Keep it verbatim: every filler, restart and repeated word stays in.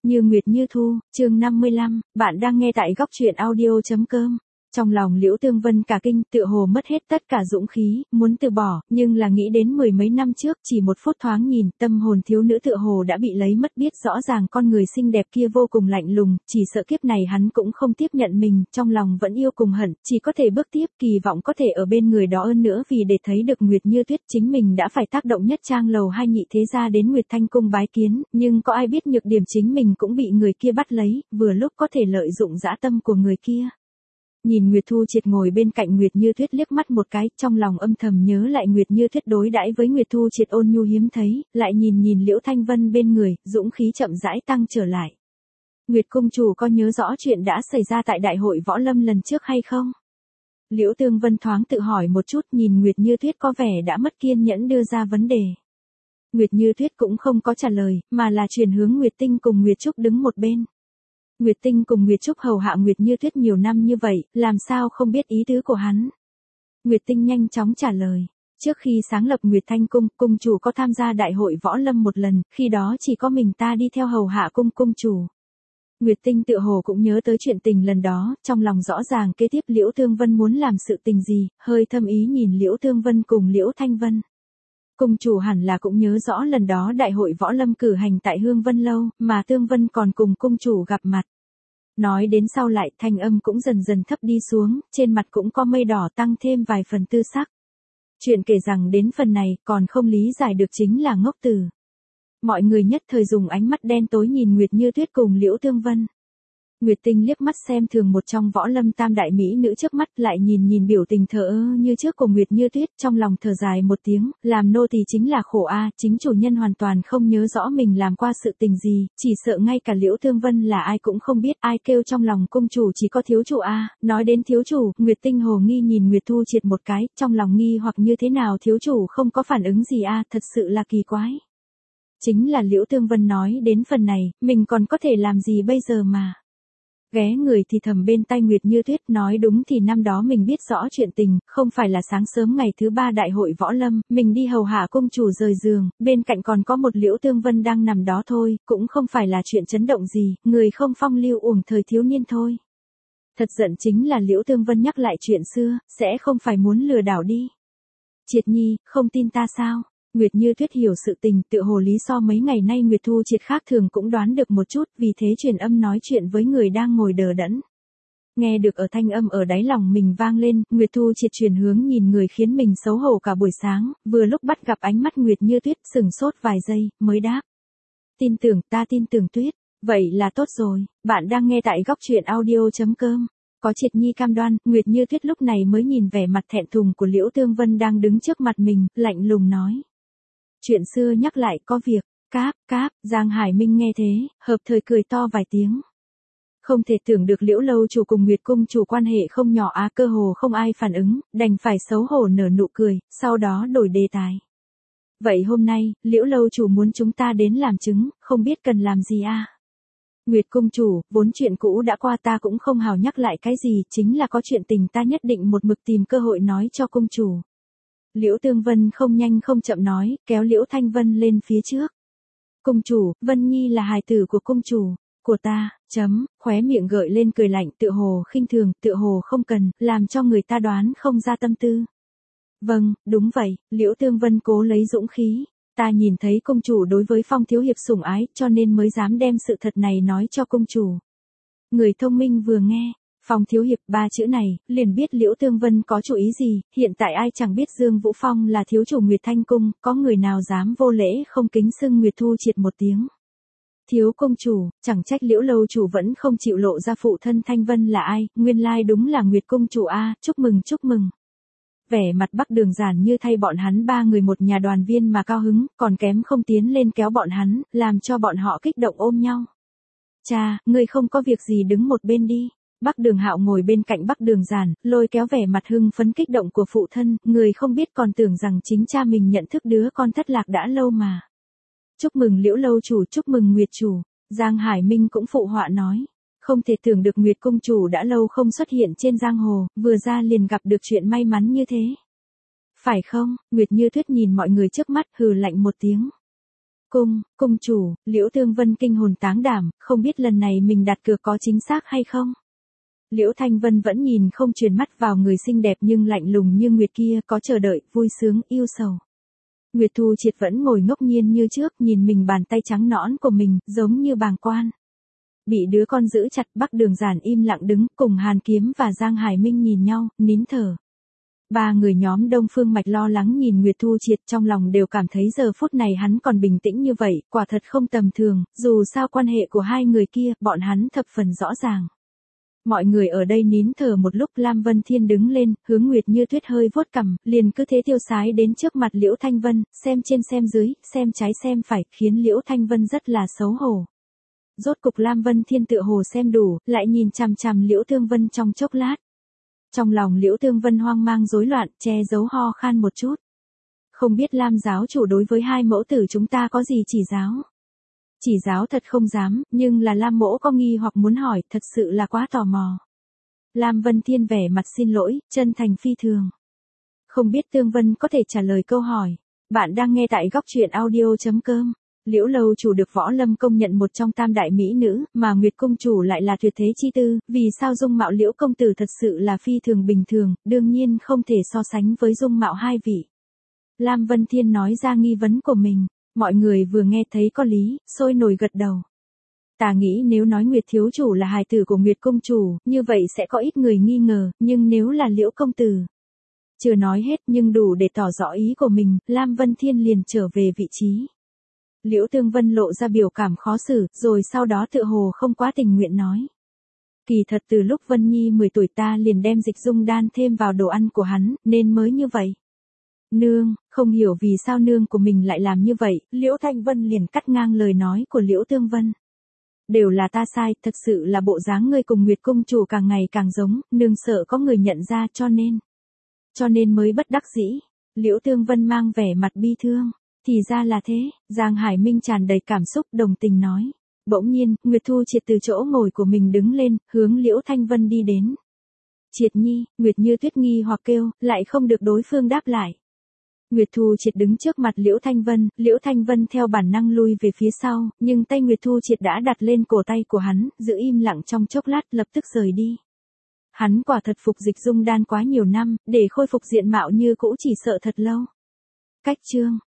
Như Nguyệt Như Thu, chương năm mươi lăm, bạn đang nghe tại góc truyện audio chấm com. Trong lòng Liễu Tương Vân cả kinh, tựa hồ mất hết tất cả dũng khí, muốn từ bỏ, nhưng là nghĩ đến mười mấy năm trước, chỉ một phút thoáng nhìn, tâm hồn thiếu nữ tựa hồ đã bị lấy mất, biết rõ ràng con người xinh đẹp kia vô cùng lạnh lùng, chỉ sợ kiếp này hắn cũng không tiếp nhận mình, trong lòng vẫn yêu cùng hận, chỉ có thể bước tiếp, kỳ vọng có thể ở bên người đó hơn nữa, vì để thấy được Nguyệt Như Tuyết, chính mình đã phải tác động nhất trang lầu hai nhị thế gia đến Nguyệt Thanh cung bái kiến, nhưng có ai biết nhược điểm chính mình cũng bị người kia bắt lấy, vừa lúc có thể lợi dụng dã tâm của người kia. Nhìn Nguyệt Thu Triệt ngồi bên cạnh Nguyệt Như Tuyết liếc mắt một cái, trong lòng âm thầm nhớ lại Nguyệt Như Tuyết đối đãi với Nguyệt Thu Triệt ôn nhu hiếm thấy, lại nhìn nhìn Liễu Thanh Vân bên người, dũng khí chậm rãi tăng trở lại. Nguyệt cung chủ có nhớ rõ chuyện đã xảy ra tại đại hội võ lâm lần trước hay không? Liễu Tương Vân thoáng tự hỏi một chút, nhìn Nguyệt Như Tuyết có vẻ đã mất kiên nhẫn đưa ra vấn đề. Nguyệt Như Tuyết cũng không có trả lời, mà là chuyển hướng Nguyệt Tinh cùng Nguyệt Trúc đứng một bên. Nguyệt Tinh cùng Nguyệt Trúc hầu hạ Nguyệt Như Tuyết nhiều năm như vậy, làm sao không biết ý tứ của hắn. Nguyệt Tinh nhanh chóng trả lời. Trước khi sáng lập Nguyệt Thanh cung, cung chủ có tham gia đại hội võ lâm một lần, khi đó chỉ có mình ta đi theo hầu hạ cung cung chủ. Nguyệt Tinh tự hồ cũng nhớ tới chuyện tình lần đó, trong lòng rõ ràng kế tiếp Liễu Tương Vân muốn làm sự tình gì, hơi thâm ý nhìn Liễu Tương Vân cùng Liễu Thanh Vân. Cung chủ hẳn là cũng nhớ rõ lần đó đại hội võ lâm cử hành tại Hương Vân Lâu, mà Tương Vân còn cùng cung chủ gặp mặt. Nói đến sau lại thanh âm cũng dần dần thấp đi xuống, trên mặt cũng có mây đỏ tăng thêm vài phần tư sắc. Chuyện kể rằng đến phần này còn không lý giải được chính là ngốc tử. Mọi người nhất thời dùng ánh mắt đen tối nhìn Nguyệt Như Tuyết cùng Liễu Tương Vân. Nguyệt Tinh liếc mắt xem thường một trong võ lâm tam đại mỹ nữ trước mắt, lại nhìn nhìn biểu tình thờ ơ như trước của Nguyệt Như Tuyết, trong lòng thở dài một tiếng, làm nô tỳ chính là khổ a, chính chủ nhân hoàn toàn không nhớ rõ mình làm qua sự tình gì, chỉ sợ ngay cả Liễu Tương Vân là ai cũng không biết, ai kêu trong lòng cung chủ chỉ có thiếu chủ a. Nói đến thiếu chủ, Nguyệt Tinh hồ nghi nhìn Nguyệt Thu Triệt một cái, trong lòng nghi hoặc như thế nào thiếu chủ không có phản ứng gì a, thật sự là kỳ quái. Chính là Liễu Tương Vân nói đến phần này, mình còn có thể làm gì bây giờ mà. Ghé người thì thầm bên tai Nguyệt Như Tuyết, nói đúng thì năm đó mình biết rõ chuyện tình, không phải là sáng sớm ngày thứ ba đại hội võ lâm, mình đi hầu hạ cung chủ rời giường, bên cạnh còn có một Liễu Tương Vân đang nằm đó thôi, cũng không phải là chuyện chấn động gì, người không phong lưu uổng thời thiếu niên thôi. Thật giận chính là Liễu Tương Vân nhắc lại chuyện xưa, sẽ không phải muốn lừa đảo đi. Triệt nhi, không tin ta sao? Nguyệt Như Tuyết hiểu sự tình, tự hồ lý do mấy ngày nay Nguyệt Thu Triệt khác thường cũng đoán được một chút, vì thế truyền âm nói chuyện với người đang ngồi đờ đẫn. Nghe được ở thanh âm ở đáy lòng mình vang lên, Nguyệt Thu Triệt chuyển hướng nhìn người khiến mình xấu hổ cả buổi sáng, vừa lúc bắt gặp ánh mắt Nguyệt Như Tuyết, sừng sốt vài giây, mới đáp. Tin tưởng, ta tin tưởng Tuyết, vậy là tốt rồi, bạn đang nghe tại góc truyện audio chấm com. Có Triệt nhi cam đoan, Nguyệt Như Tuyết lúc này mới nhìn vẻ mặt thẹn thùng của Liễu Tương Vân đang đứng trước mặt mình, lạnh lùng nói. Chuyện xưa nhắc lại có việc, cáp, cáp, Giang Hải Minh nghe thế, hợp thời cười to vài tiếng. Không thể tưởng được Liễu lâu chủ cùng Nguyệt cung chủ quan hệ không nhỏ á, cơ hồ không ai phản ứng, đành phải xấu hổ nở nụ cười, sau đó đổi đề tài. Vậy hôm nay, Liễu lâu chủ muốn chúng ta đến làm chứng, không biết cần làm gì à? Nguyệt cung chủ, vốn chuyện cũ đã qua ta cũng không hào nhắc lại cái gì, chính là có chuyện tình ta nhất định một mực tìm cơ hội nói cho cung chủ. Liễu Tương Vân không nhanh không chậm nói, kéo Liễu Thanh Vân lên phía trước. Cung chủ, Vân Nhi là hài tử của cung chủ, của ta, chấm, khóe miệng gợi lên cười lạnh, tựa hồ khinh thường, tựa hồ không cần, làm cho người ta đoán không ra tâm tư. Vâng, đúng vậy, Liễu Tương Vân cố lấy dũng khí, ta nhìn thấy cung chủ đối với Phong thiếu hiệp sủng ái, cho nên mới dám đem sự thật này nói cho cung chủ. Người thông minh vừa nghe. Phong thiếu hiệp ba chữ này, liền biết Liễu Tương Vân có chủ ý gì, hiện tại ai chẳng biết Dương Vũ Phong là thiếu chủ Nguyệt Thanh cung, có người nào dám vô lễ không kính xưng Nguyệt Thu Triệt một tiếng. Thiếu công chủ, chẳng trách Liễu lâu chủ vẫn không chịu lộ ra phụ thân Thanh Vân là ai, nguyên lai đúng là Nguyệt cung chủ a, chúc mừng chúc mừng. Vẻ mặt Bắc Đường Giản như thay bọn hắn ba người một nhà đoàn viên mà cao hứng, còn kém không tiến lên kéo bọn hắn, làm cho bọn họ kích động ôm nhau. Cha, ngươi không có việc gì đứng một bên đi. Bắc Đường Hạo ngồi bên cạnh Bắc Đường Giản, lôi kéo vẻ mặt hưng phấn kích động của phụ thân, người không biết còn tưởng rằng chính cha mình nhận thức đứa con thất lạc đã lâu mà. Chúc mừng Liễu lâu chủ, chúc mừng Nguyệt chủ. Giang Hải Minh cũng phụ họa nói. Không thể tưởng được Nguyệt cung chủ đã lâu không xuất hiện trên giang hồ, vừa ra liền gặp được chuyện may mắn như thế. Phải không? Nguyệt Như Tuyết nhìn mọi người trước mắt, hừ lạnh một tiếng. Cung, cung chủ, Liễu Tương Vân kinh hồn táng đảm, không biết lần này mình đặt cược có chính xác hay không? Liễu Thanh Vân vẫn nhìn không chuyển mắt vào người xinh đẹp nhưng lạnh lùng như Nguyệt kia, có chờ đợi, vui sướng, yêu sầu. Nguyệt Thu Triệt vẫn ngồi ngốc nhiên như trước, nhìn mình bàn tay trắng nõn của mình, giống như bàng quan. Bị đứa con giữ chặt, Bắc Đường Giản im lặng đứng, cùng Hàn Kiếm và Giang Hải Minh nhìn nhau, nín thở. Ba người nhóm Đông Phương Mạch lo lắng nhìn Nguyệt Thu Triệt, trong lòng đều cảm thấy giờ phút này hắn còn bình tĩnh như vậy, quả thật không tầm thường, dù sao quan hệ của hai người kia, bọn hắn thập phần rõ ràng. Mọi người ở đây nín thở một lúc, Lam Vân Thiên đứng lên, hướng Nguyệt Như Tuyết hơi vuốt cằm, liền cứ thế tiêu sái đến trước mặt Liễu Thanh Vân, xem trên xem dưới, xem trái xem phải, khiến Liễu Thanh Vân rất là xấu hổ. Rốt cục Lam Vân Thiên tựa hồ xem đủ, lại nhìn chằm chằm Liễu Thương Vân trong chốc lát. Trong lòng Liễu Thương Vân hoang mang rối loạn, che giấu ho khan một chút. Không biết Lam giáo chủ đối với hai mẫu tử chúng ta có gì chỉ giáo? Chỉ giáo thật không dám, nhưng là Lam mỗ có nghi hoặc muốn hỏi, thật sự là quá tò mò. Lam Vân Thiên vẻ mặt xin lỗi, chân thành phi thường. Không biết Tương Vân có thể trả lời câu hỏi. Bạn đang nghe tại góc truyện audio chấm com. Liễu Lâu chủ được Võ Lâm công nhận một trong tam đại mỹ nữ, mà Nguyệt công chủ lại là tuyệt thế chi tư, vì sao dung mạo Liễu công tử thật sự là phi thường bình thường, đương nhiên không thể so sánh với dung mạo hai vị. Lam Vân Thiên nói ra nghi vấn của mình, mọi người vừa nghe thấy có lý, sôi nổi gật đầu. Ta nghĩ nếu nói Nguyệt thiếu chủ là hài tử của Nguyệt công chủ, như vậy sẽ có ít người nghi ngờ, nhưng nếu là Liễu công tử. Chưa nói hết nhưng đủ để tỏ rõ ý của mình, Lam Vân Thiên liền trở về vị trí. Liễu Tương Vân lộ ra biểu cảm khó xử, rồi sau đó tựa hồ không quá tình nguyện nói. Kỳ thật từ lúc Vân Nhi mười tuổi ta liền đem dịch dung đan thêm vào đồ ăn của hắn, nên mới như vậy. Nương, không hiểu vì sao nương của mình lại làm như vậy, Liễu Thanh Vân liền cắt ngang lời nói của Liễu Tương Vân. Đều là ta sai, thật sự là bộ dáng ngươi cùng Nguyệt công chủ càng ngày càng giống, nương sợ có người nhận ra cho nên. Cho nên mới bất đắc dĩ. Liễu Tương Vân mang vẻ mặt bi thương. Thì ra là thế, Giang Hải Minh tràn đầy cảm xúc đồng tình nói. Bỗng nhiên, Nguyệt Thu Triệt từ chỗ ngồi của mình đứng lên, hướng Liễu Thanh Vân đi đến. Triệt nhi, Nguyệt Như Tuyết nghi hoặc kêu, lại không được đối phương đáp lại. Nguyệt Thu Triệt đứng trước mặt Liễu Thanh Vân, Liễu Thanh Vân theo bản năng lui về phía sau, nhưng tay Nguyệt Thu Triệt đã đặt lên cổ tay của hắn, giữ im lặng trong chốc lát lập tức rời đi. Hắn quả thật phục dịch dung đan quá nhiều năm, để khôi phục diện mạo như cũ chỉ sợ thật lâu. Cách chương